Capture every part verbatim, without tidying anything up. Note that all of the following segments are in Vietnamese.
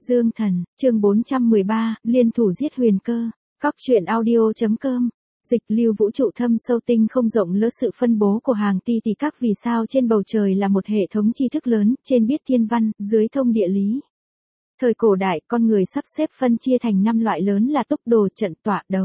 Dương Thần, chương bốn trăm mười ba, liên thủ giết Huyền Cơ. Cóc truyện audio chấm com. Dịch lưu vũ trụ thâm sâu tinh không rộng lỡ sự phân bố của hàng ti tỷ các vì sao trên bầu trời là một hệ thống tri thức lớn, trên biết thiên văn, dưới thông địa lý. Thời cổ đại, con người sắp xếp phân chia thành năm loại lớn là túc đồ, trận, tọa, đấu.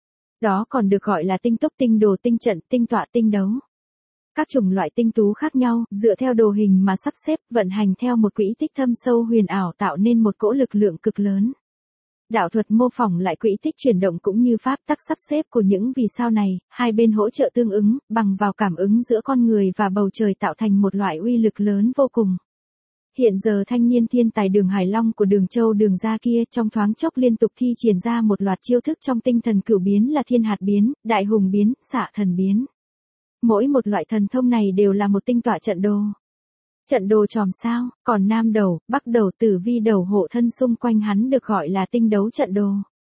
Đó còn được gọi là tinh túc, tinh đồ, tinh trận, tinh tọa, tinh đấu. Các chủng loại tinh tú khác nhau, dựa theo đồ hình mà sắp xếp, vận hành theo một quỹ tích thâm sâu huyền ảo tạo nên một cỗ lực lượng cực lớn. Đạo thuật mô phỏng lại quỹ tích chuyển động cũng như pháp tắc sắp xếp của những vì sao này, hai bên hỗ trợ tương ứng, bằng vào cảm ứng giữa con người và bầu trời tạo thành một loại uy lực lớn vô cùng. Hiện giờ thanh niên thiên tài Đường Hải Long của Đường Châu Đường gia kia trong thoáng chốc liên tục thi triển ra một loạt chiêu thức trong tinh thần cửu biến là thiên hạt biến, đại hùng biến, xạ thần biến. Mỗi một loại thần thông này đều là một tinh tọa trận đồ. Trận đồ chòm sao, còn nam đầu, bắc đầu, tử vi đầu hộ thân xung quanh hắn được gọi là tinh đấu trận đồ.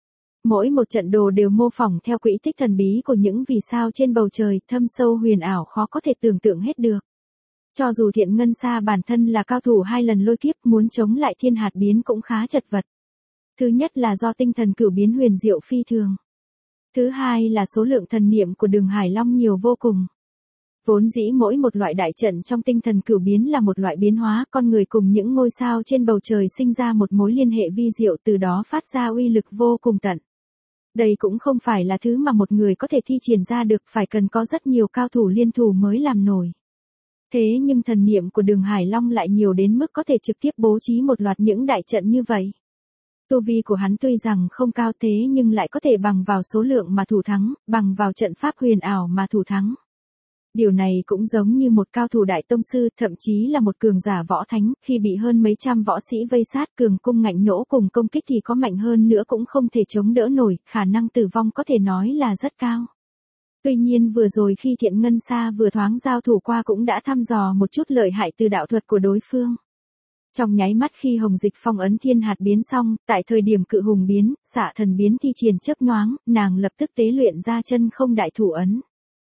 Mỗi một trận đồ đều mô phỏng theo quỹ tích thần bí của những vì sao trên bầu trời, thâm sâu huyền ảo khó có thể tưởng tượng hết được. Cho dù Thiện Ngân Sa bản thân là cao thủ hai lần lôi kiếp, muốn chống lại thiên hạt biến cũng khá chật vật. Thứ nhất là do tinh thần cửu biến huyền diệu phi thường. Thứ hai là số lượng thần niệm của Đường Hải Long nhiều vô cùng. Vốn dĩ mỗi một loại đại trận trong tinh thần cửu biến là một loại biến hóa, con người cùng những ngôi sao trên bầu trời sinh ra một mối liên hệ vi diệu, từ đó phát ra uy lực vô cùng tận. Đây cũng không phải là thứ mà một người có thể thi triển ra được, phải cần có rất nhiều cao thủ liên thủ mới làm nổi. Thế nhưng thần niệm của Đường Hải Long lại nhiều đến mức có thể trực tiếp bố trí một loạt những đại trận như vậy. Tu vi của hắn tuy rằng không cao thế nhưng lại có thể bằng vào số lượng mà thủ thắng, bằng vào trận pháp huyền ảo mà thủ thắng. Điều này cũng giống như một cao thủ đại tông sư, thậm chí là một cường giả võ thánh, khi bị hơn mấy trăm võ sĩ vây sát, cường cung ngạnh nỗ cùng công kích thì có mạnh hơn nữa cũng không thể chống đỡ nổi, khả năng tử vong có thể nói là rất cao. Tuy nhiên vừa rồi khi Thiện Ngân Sa vừa thoáng giao thủ qua cũng đã thăm dò một chút lợi hại từ đạo thuật của đối phương. Trong nháy mắt khi Hồng Dịch phong ấn thiên hạt biến xong, tại thời điểm cự hùng biến, xạ thần biến thi triển chớp nhoáng, nàng lập tức tế luyện ra chân không đại thủ ấn.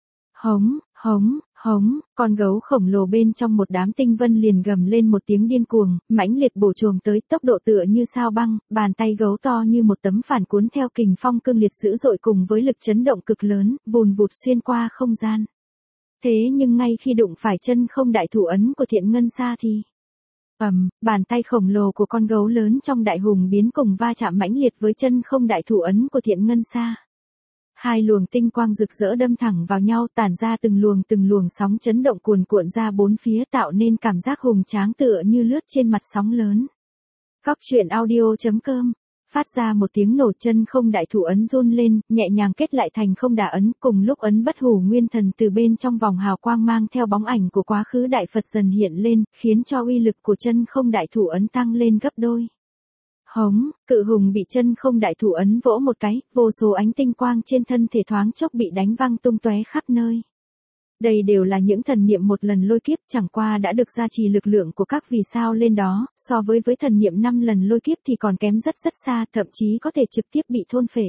Hống, hống, hống, con gấu khổng lồ bên trong một đám tinh vân liền gầm lên một tiếng điên cuồng, mãnh liệt bổ chồm tới, tốc độ tựa như sao băng, bàn tay gấu to như một tấm phản cuốn theo kình phong cương liệt dữ dội cùng với lực chấn động cực lớn, vùn vụt xuyên qua không gian. Thế nhưng ngay khi đụng phải chân không đại thủ ấn của Thiện Ngân Sa thì ầm, um, bàn tay khổng lồ của con gấu lớn trong đại hùng biến cùng va chạm mãnh liệt với chân không đại thủ ấn của Thiện Ngân Sa. Hai luồng tinh quang rực rỡ đâm thẳng vào nhau, tản ra từng luồng từng luồng sóng chấn động cuồn cuộn ra bốn phía, tạo nên cảm giác hùng tráng tựa như lướt trên mặt sóng lớn. Cóc truyện audio chấm com. Phát ra một tiếng nổ, chân không đại thủ ấn run lên, nhẹ nhàng kết lại thành không đả ấn, cùng lúc ấn bất hủ nguyên thần từ bên trong vòng hào quang mang theo bóng ảnh của quá khứ đại Phật dần hiện lên, khiến cho uy lực của chân không đại thủ ấn tăng lên gấp đôi. Hống, cự hùng bị chân không đại thủ ấn vỗ một cái, vô số ánh tinh quang trên thân thể thoáng chốc bị đánh văng tung tóe khắp nơi. Đây đều là những thần niệm một lần lôi kiếp, chẳng qua đã được gia trì lực lượng của các vì sao lên đó, so với với thần niệm năm lần lôi kiếp thì còn kém rất rất xa, thậm chí có thể trực tiếp bị thôn phệ.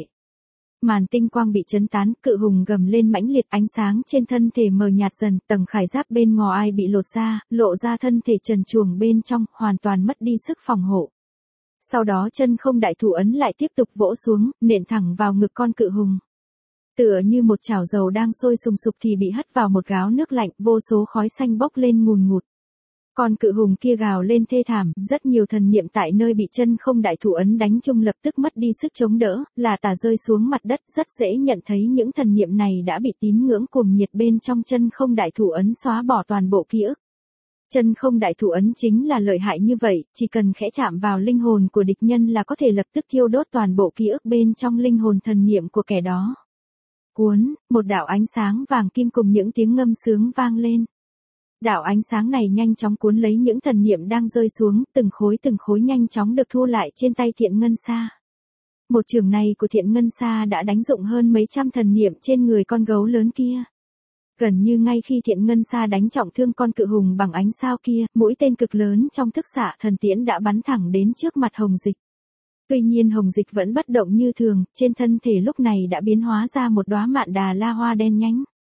Màn tinh quang bị chấn tán, cự hùng gầm lên mãnh liệt, ánh sáng trên thân thể mờ nhạt dần, tầng khải giáp bên ngoài bị lột ra, lộ ra thân thể trần truồng bên trong, hoàn toàn mất đi sức phòng hộ. Sau đó chân không đại thủ ấn lại tiếp tục vỗ xuống, nện thẳng vào ngực con cự hùng. Tựa như một chảo dầu đang sôi sùng sục thì bị hất vào một gáo nước lạnh, vô số khói xanh bốc lên ngùn ngụt. Con cự hùng kia gào lên thê thảm, rất nhiều thần niệm tại nơi bị chân không đại thủ ấn đánh chung lập tức mất đi sức chống đỡ, là tả rơi xuống mặt đất, rất dễ nhận thấy những thần niệm này đã bị tín ngưỡng cuồng nhiệt bên trong chân không đại thủ ấn xóa bỏ toàn bộ ký ức. Chân không đại thủ ấn chính là lợi hại như vậy, chỉ cần khẽ chạm vào linh hồn của địch nhân là có thể lập tức thiêu đốt toàn bộ ký ức bên trong linh hồn thần niệm của kẻ đó. Cuốn, một đạo ánh sáng vàng kim cùng những tiếng ngâm sướng vang lên. Đạo ánh sáng này nhanh chóng cuốn lấy những thần niệm đang rơi xuống, từng khối từng khối nhanh chóng được thu lại trên tay Thiện Ngân Sa. Một chưởng này của Thiện Ngân Sa đã đánh dụng hơn mấy trăm thần niệm trên người con gấu lớn kia. Gần như ngay khi Thiện Ngân Sa đánh trọng thương con cự hùng bằng ánh sao kia, mũi tên cực lớn trong thức xạ thần tiễn đã bắn thẳng đến trước mặt Hồng Dịch. Tuy nhiên Hồng Dịch vẫn bất động như thường, trên thân thể lúc này đã biến hóa ra một đóa mạn đà la hoa đen nhánh.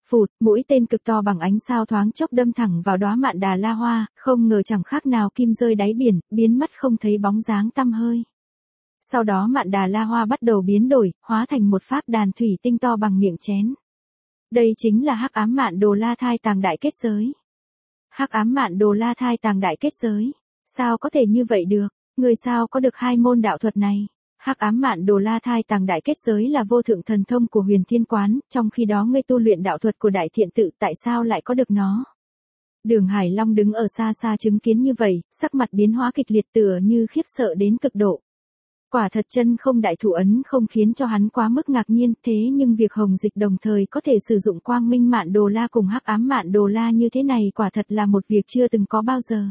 Phụt, mũi tên cực to bằng ánh sao thoáng chốc đâm thẳng vào đóa Mạn Đà La Hoa, không ngờ chẳng khác nào kim rơi đáy biển, biến mất không thấy bóng dáng tăm hơi. Sau đó Mạn Đà La Hoa bắt đầu biến đổi, hóa thành một pháp đàn thủy tinh to bằng miệng chén. Đây chính là Hắc Ám Mạn Đồ La Thai Tàng Đại Kết Giới. Hắc Ám Mạn Đồ La Thai Tàng Đại Kết Giới. Sao có thể như vậy được? Người sao có được hai môn đạo thuật này? Hắc Ám Mạn Đồ La Thai Tàng Đại Kết Giới là vô thượng thần thông của Huyền Thiên Quán, trong khi đó ngươi tu luyện đạo thuật của Đại Thiện Tự, tại sao lại có được nó? Đường Hải Long đứng ở xa xa chứng kiến như vậy, sắc mặt biến hóa kịch liệt tựa như khiếp sợ đến cực độ. Quả thật chân không đại thủ ấn không khiến cho hắn quá mức ngạc nhiên, thế nhưng việc Hồng Dịch đồng thời có thể sử dụng Quang Minh Mạn Đồ La cùng Hắc Ám Mạn Đồ La như thế này quả thật là một việc chưa từng có bao giờ.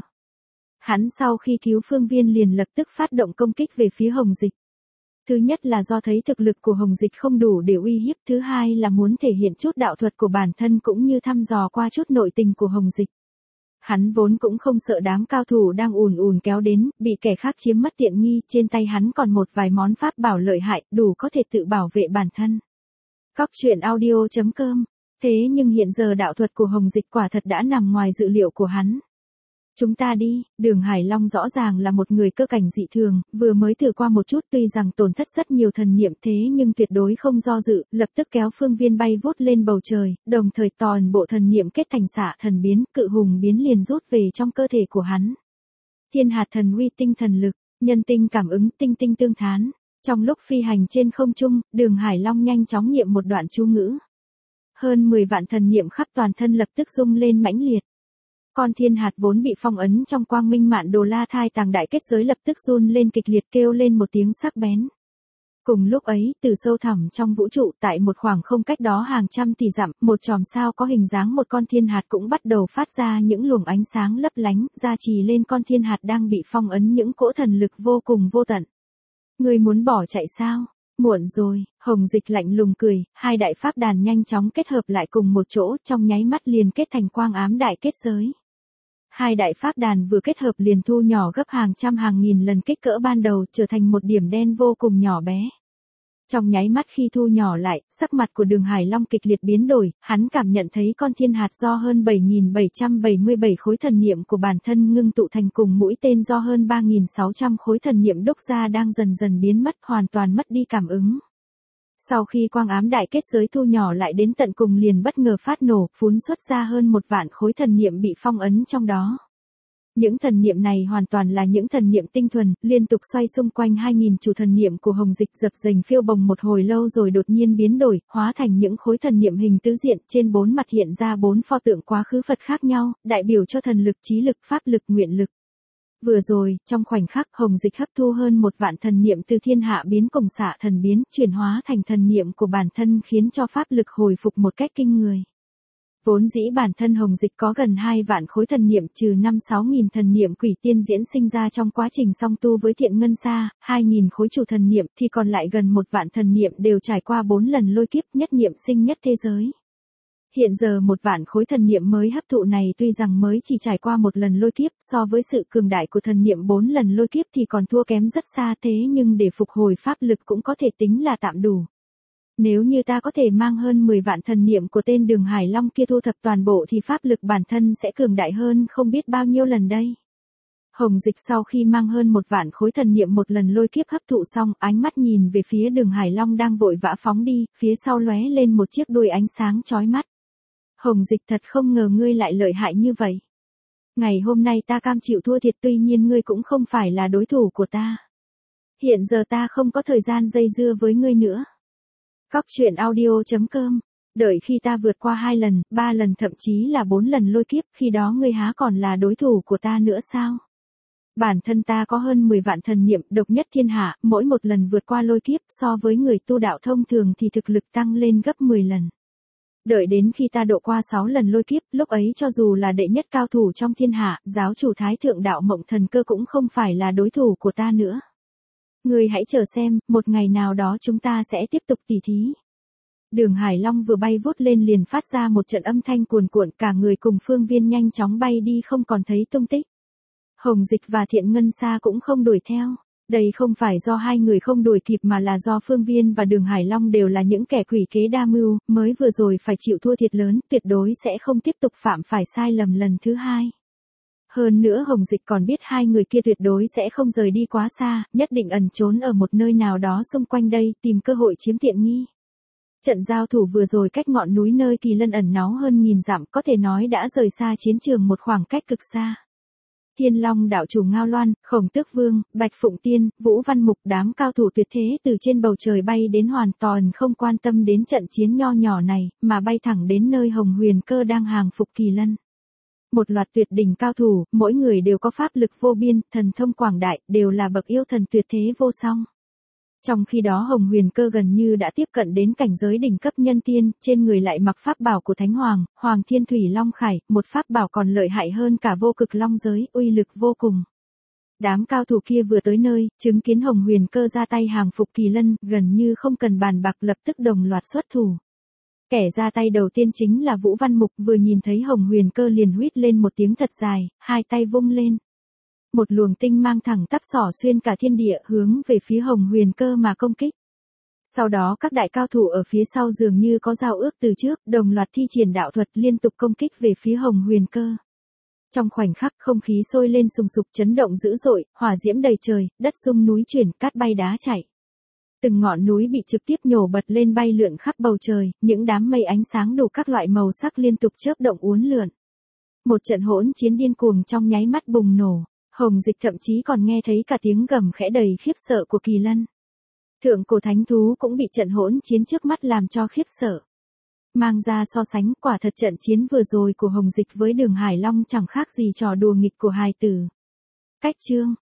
Hắn sau khi cứu Phương Viên liền lập tức phát động công kích về phía Hồng Dịch. Thứ nhất là do thấy thực lực của Hồng Dịch không đủ để uy hiếp, thứ hai là muốn thể hiện chút đạo thuật của bản thân cũng như thăm dò qua chút nội tình của Hồng Dịch. Hắn vốn cũng không sợ đám cao thủ đang ùn ùn kéo đến, bị kẻ khác chiếm mất tiện nghi, trên tay hắn còn một vài món pháp bảo lợi hại, đủ có thể tự bảo vệ bản thân. Cóc truyện audio chấm com. Thế nhưng hiện giờ đạo thuật của Hồng Dịch quả thật đã nằm ngoài dự liệu của hắn. Chúng ta đi, Đường Hải Long rõ ràng là một người cơ cảnh dị thường, vừa mới thử qua một chút tuy rằng tổn thất rất nhiều thần niệm thế nhưng tuyệt đối không do dự, lập tức kéo Phương Viên bay vút lên bầu trời, đồng thời toàn bộ thần niệm kết thành xạ thần biến, cự hùng biến liền rút về trong cơ thể của hắn. Thiên hạt thần uy tinh thần lực, nhân tinh cảm ứng tinh tinh tương thán. Trong lúc phi hành trên không trung, Đường Hải Long nhanh chóng niệm một đoạn chú ngữ. Hơn mười vạn thần niệm khắp toàn thân lập tức rung lên mãnh liệt. Con thiên hạt vốn bị phong ấn trong Quang Minh Mạn Đồ La Thai Tàng Đại Kết Giới lập tức run lên kịch liệt kêu lên một tiếng sắc bén. Cùng lúc ấy, từ sâu thẳm trong vũ trụ tại một khoảng không cách đó hàng trăm tỷ dặm, một chòm sao có hình dáng một con thiên hạt cũng bắt đầu phát ra những luồng ánh sáng lấp lánh, gia trì lên con thiên hạt đang bị phong ấn những cỗ thần lực vô cùng vô tận. Ngươi muốn bỏ chạy sao? Muộn rồi, Hồng Dịch lạnh lùng cười, hai đại pháp đàn nhanh chóng kết hợp lại cùng một chỗ, trong nháy mắt liền kết thành Quang Ám Đại Kết Giới. Hai đại pháp đàn vừa kết hợp liền thu nhỏ gấp hàng trăm hàng nghìn lần kích cỡ ban đầu, trở thành một điểm đen vô cùng nhỏ bé. Trong nháy mắt khi thu nhỏ lại, sắc mặt của Đường Hải Long kịch liệt biến đổi, hắn cảm nhận thấy con thiên hạt do hơn bảy nghìn bảy trăm bảy mươi bảy khối thần niệm của bản thân ngưng tụ thành cùng mũi tên do hơn ba nghìn sáu trăm khối thần niệm đúc ra đang dần dần biến mất, hoàn toàn mất đi cảm ứng. Sau khi Quang Ám Đại Kết Giới thu nhỏ lại đến tận cùng liền bất ngờ phát nổ, phún xuất ra hơn một vạn khối thần niệm bị phong ấn trong đó. Những thần niệm này hoàn toàn là những thần niệm tinh thuần, liên tục xoay xung quanh hai nghìn chủ thần niệm của Hồng Dịch dập dềnh phiêu bồng một hồi lâu rồi đột nhiên biến đổi, hóa thành những khối thần niệm hình tứ diện, trên bốn mặt hiện ra bốn pho tượng quá khứ Phật khác nhau, đại biểu cho thần lực, trí lực, pháp lực, nguyện lực. Vừa rồi, trong khoảnh khắc Hồng Dịch hấp thu hơn một vạn thần niệm từ thiên hạ biến cùng xạ thần biến, chuyển hóa thành thần niệm của bản thân khiến cho pháp lực hồi phục một cách kinh người. Vốn dĩ bản thân Hồng Dịch có gần hai vạn khối thần niệm trừ năm sáu nghìn thần niệm quỷ tiên diễn sinh ra trong quá trình song tu với Thiện Ngân Sa, hai nghìn khối chủ thần niệm thì còn lại gần một vạn thần niệm đều trải qua bốn lần lôi kiếp nhất niệm sinh nhất thế giới. Hiện giờ một vạn khối thần niệm mới hấp thụ này tuy rằng mới chỉ trải qua một lần lôi kiếp so với sự cường đại của thần niệm bốn lần lôi kiếp thì còn thua kém rất xa thế nhưng để phục hồi pháp lực cũng có thể tính là tạm đủ. Nếu như ta có thể mang hơn mười vạn thần niệm của tên Đường Hải Long kia thu thập toàn bộ thì pháp lực bản thân sẽ cường đại hơn không biết bao nhiêu lần đây. Hồng Dịch sau khi mang hơn một vạn khối thần niệm một lần lôi kiếp hấp thụ xong, ánh mắt nhìn về phía Đường Hải Long đang vội vã phóng đi, phía sau lóe lên một chiếc đuôi ánh sáng chói mắt. Hồng Dịch thật không ngờ ngươi lại lợi hại như vậy. Ngày hôm nay ta cam chịu thua thiệt tuy nhiên ngươi cũng không phải là đối thủ của ta. Hiện giờ ta không có thời gian dây dưa với ngươi nữa. Cóc truyện audio chấm com. Đợi khi ta vượt qua hai lần, ba lần thậm chí là bốn lần lôi kiếp, khi đó ngươi há còn là đối thủ của ta nữa sao? Bản thân ta có hơn mười vạn thần niệm, độc nhất thiên hạ, mỗi một lần vượt qua lôi kiếp so với người tu đạo thông thường thì thực lực tăng lên gấp mười lần. Đợi đến khi ta độ qua sáu lần lôi kiếp, lúc ấy cho dù là đệ nhất cao thủ trong thiên hạ, giáo chủ Thái Thượng Đạo Mộng Thần Cơ cũng không phải là đối thủ của ta nữa. Ngươi hãy chờ xem, một ngày nào đó chúng ta sẽ tiếp tục tỉ thí. Đường Hải Long vừa bay vút lên liền phát ra một trận âm thanh cuồn cuộn, cả người cùng Phương Viên nhanh chóng bay đi không còn thấy tung tích. Hồng Dịch và Thiện Ngân Sa cũng không đuổi theo. Đây không phải do hai người không đuổi kịp mà là do Phương Viên và Đường Hải Long đều là những kẻ quỷ kế đa mưu, mới vừa rồi phải chịu thua thiệt lớn, tuyệt đối sẽ không tiếp tục phạm phải sai lầm lần thứ hai. Hơn nữa Hồng Dịch còn biết hai người kia tuyệt đối sẽ không rời đi quá xa, nhất định ẩn trốn ở một nơi nào đó xung quanh đây, tìm cơ hội chiếm tiện nghi. Trận giao thủ vừa rồi cách ngọn núi nơi Kỳ Lân ẩn náu hơn nghìn dặm, có thể nói đã rời xa chiến trường một khoảng cách cực xa. Thiên Long đạo chủ Ngao Loan, Khổng Tước Vương, Bạch Phụng Tiên, Vũ Văn Mục, đám cao thủ tuyệt thế từ trên bầu trời bay đến hoàn toàn không quan tâm đến trận chiến nho nhỏ này, mà bay thẳng đến nơi Hồng Huyền Cơ đang hàng phục Kỳ Lân. Một loạt tuyệt đỉnh cao thủ, mỗi người đều có pháp lực vô biên, thần thông quảng đại, đều là bậc yêu thần tuyệt thế vô song. Trong khi đó Hồng Huyền Cơ gần như đã tiếp cận đến cảnh giới đỉnh cấp nhân tiên, trên người lại mặc pháp bảo của Thánh Hoàng, Hoàng Thiên Thủy Long Khải, một pháp bảo còn lợi hại hơn cả vô cực long giới, uy lực vô cùng. Đám cao thủ kia vừa tới nơi, chứng kiến Hồng Huyền Cơ ra tay hàng phục Kỳ Lân, gần như không cần bàn bạc lập tức đồng loạt xuất thủ. Kẻ ra tay đầu tiên chính là Vũ Văn Mục, vừa nhìn thấy Hồng Huyền Cơ liền huýt lên một tiếng thật dài, hai tay vung lên. Một luồng tinh mang thẳng tắp xỏ xuyên cả thiên địa hướng về phía Hồng Huyền Cơ mà công kích. Sau đó các đại cao thủ ở phía sau dường như có giao ước từ trước, đồng loạt thi triển đạo thuật liên tục công kích về phía Hồng Huyền Cơ. Trong khoảnh khắc không khí sôi lên sùng sục chấn động dữ dội, hỏa diễm đầy trời, đất rung núi chuyển, cát bay đá chảy. Từng ngọn núi bị trực tiếp nhổ bật lên bay lượn khắp bầu trời, những đám mây ánh sáng đủ các loại màu sắc liên tục chớp động uốn lượn. Một trận hỗn chiến điên cuồng trong nháy mắt bùng nổ. Hồng Dịch thậm chí còn nghe thấy cả tiếng gầm khẽ đầy khiếp sợ của Kỳ Lân. Thượng cổ thánh thú cũng bị trận hỗn chiến trước mắt làm cho khiếp sợ. Mang ra so sánh, quả thật trận chiến vừa rồi của Hồng Dịch với Đường Hải Long chẳng khác gì trò đùa nghịch của hài tử. Cách chương